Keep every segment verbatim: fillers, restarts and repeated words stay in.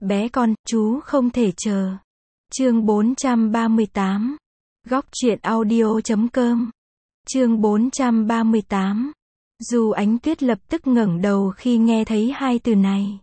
Bé con, chú không thể chờ. Chương bốn trăm ba mươi tám. Góc truyện audio chấm com. Chương bốn trăm ba mươi tám. Du Ánh Tuyết lập tức ngẩng đầu khi nghe thấy hai từ này.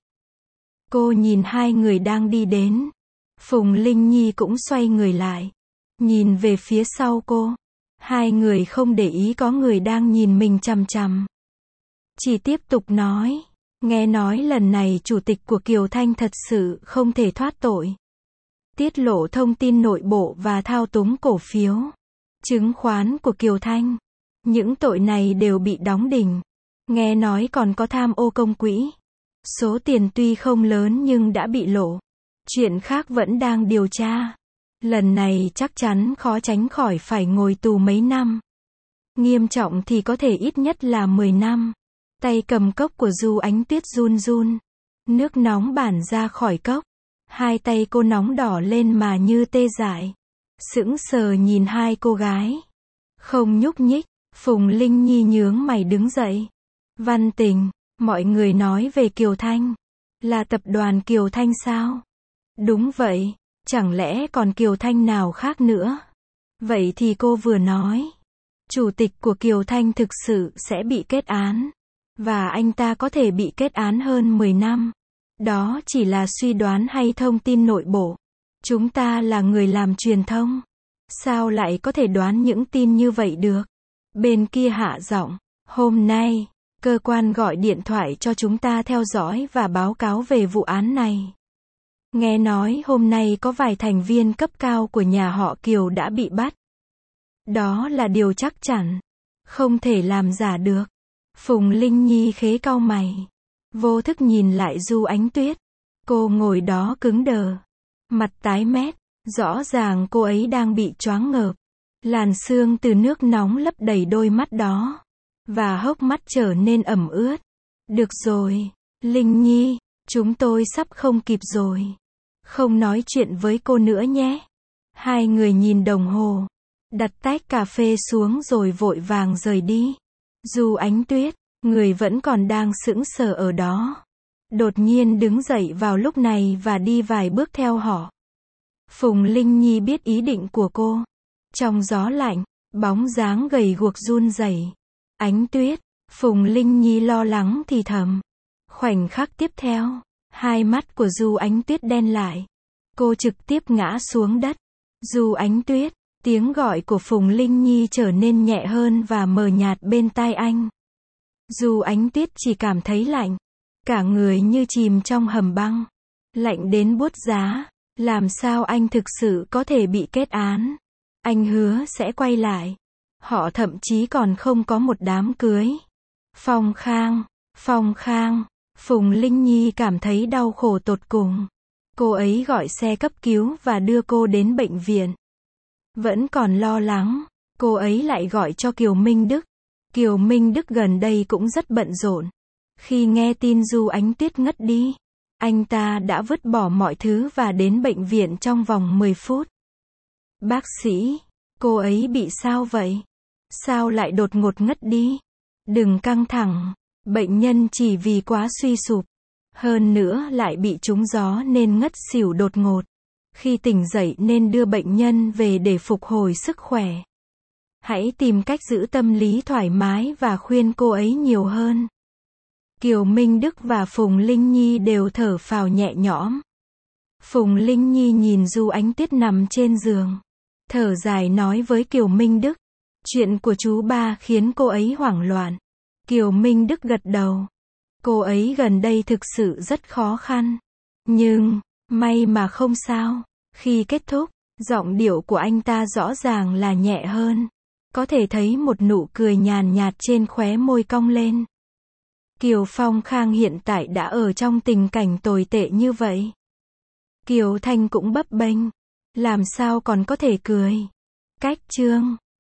Cô nhìn hai người đang đi đến. Phùng Linh Nhi cũng xoay người lại, nhìn về phía sau cô. Hai người không để ý có người đang nhìn mình chằm chằm. Chỉ tiếp tục nói, nghe nói lần này chủ tịch của Kiều Thanh thật sự không thể thoát tội. Tiết lộ thông tin nội bộ và thao túng cổ phiếu, chứng khoán của Kiều Thanh. Những tội này đều bị đóng đinh. Nghe nói còn có tham ô công quỹ. Số tiền tuy không lớn nhưng đã bị lộ. Chuyện khác vẫn đang điều tra. Lần này chắc chắn khó tránh khỏi phải ngồi tù mấy năm. Nghiêm trọng thì có thể ít nhất là mười năm. Tay cầm cốc của Du Ánh Tuyết run run. Nước nóng bản ra khỏi cốc. Hai tay cô nóng đỏ lên mà như tê dại. Sững sờ nhìn hai cô gái. Không nhúc nhích. Phùng Linh Nhi nhướng mày đứng dậy. Văn Tình, mọi người nói về Kiều Thanh. Là tập đoàn Kiều Thanh sao? Đúng vậy, chẳng lẽ còn Kiều Thanh nào khác nữa? Vậy thì cô vừa nói, chủ tịch của Kiều Thanh thực sự sẽ bị kết án. Và anh ta có thể bị kết án hơn mười năm. Đó chỉ là suy đoán hay thông tin nội bộ. Chúng ta là người làm truyền thông. Sao lại có thể đoán những tin như vậy được? Bên kia hạ giọng, hôm nay, cơ quan gọi điện thoại cho chúng ta theo dõi và báo cáo về vụ án này. Nghe nói hôm nay có vài thành viên cấp cao của nhà họ Kiều đã bị bắt. Đó là điều chắc chắn. Không thể làm giả được. Phùng Linh Nhi khế cau mày. Vô thức nhìn lại Du Ánh Tuyết. Cô ngồi đó cứng đờ. Mặt tái mét. Rõ ràng cô ấy đang bị choáng ngợp. Làn sương từ nước nóng lấp đầy đôi mắt đó. Và hốc mắt trở nên ẩm ướt. Được rồi, Linh Nhi, chúng tôi sắp không kịp rồi. Không nói chuyện với cô nữa nhé. Hai người nhìn đồng hồ. Đặt tách cà phê xuống rồi vội vàng rời đi. Du Ánh Tuyết, người vẫn còn đang sững sờ ở đó. Đột nhiên đứng dậy vào lúc này và đi vài bước theo họ. Phùng Linh Nhi biết ý định của cô. Trong gió lạnh, bóng dáng gầy guộc run rẩy. Ánh Tuyết, Phùng Linh Nhi lo lắng thì thầm. Khoảnh khắc tiếp theo, hai mắt của Du Ánh Tuyết đen lại. Cô trực tiếp ngã xuống đất. Du Ánh Tuyết, tiếng gọi của Phùng Linh Nhi trở nên nhẹ hơn và mờ nhạt bên tai anh. Du Ánh Tuyết chỉ cảm thấy lạnh. Cả người như chìm trong hầm băng. Lạnh đến buốt giá. Làm sao anh thực sự có thể bị kết án? Anh hứa sẽ quay lại. Họ thậm chí còn không có một đám cưới. Phong Khang, Phong Khang, Phùng Linh Nhi cảm thấy đau khổ tột cùng. Cô ấy gọi xe cấp cứu và đưa cô đến bệnh viện. Vẫn còn lo lắng, cô ấy lại gọi cho Kiều Minh Đức. Kiều Minh Đức gần đây cũng rất bận rộn. Khi nghe tin Du Ánh Tuyết ngất đi, anh ta đã vứt bỏ mọi thứ và đến bệnh viện trong vòng mười phút. Bác sĩ, cô ấy bị sao vậy? Sao lại đột ngột ngất đi? Đừng căng thẳng, bệnh nhân chỉ vì quá suy sụp. Hơn nữa lại bị trúng gió nên ngất xỉu đột ngột. Khi tỉnh dậy nên đưa bệnh nhân về để phục hồi sức khỏe. Hãy tìm cách giữ tâm lý thoải mái và khuyên cô ấy nhiều hơn. Kiều Minh Đức và Phùng Linh Nhi đều thở phào nhẹ nhõm. Phùng Linh Nhi nhìn Du Ánh Tuyết nằm trên giường. Thở dài nói với Kiều Minh Đức. Chuyện của chú ba khiến cô ấy hoảng loạn. Kiều Minh Đức gật đầu. Cô ấy gần đây thực sự rất khó khăn. Nhưng, may mà không sao. Khi kết thúc, giọng điệu của anh ta rõ ràng là nhẹ hơn. Có thể thấy một nụ cười nhàn nhạt trên khóe môi cong lên. Kiều Phong Khang hiện tại đã ở trong tình cảnh tồi tệ như vậy. Kiều Thanh cũng bấp bênh. Làm sao còn có thể cười. Cách chương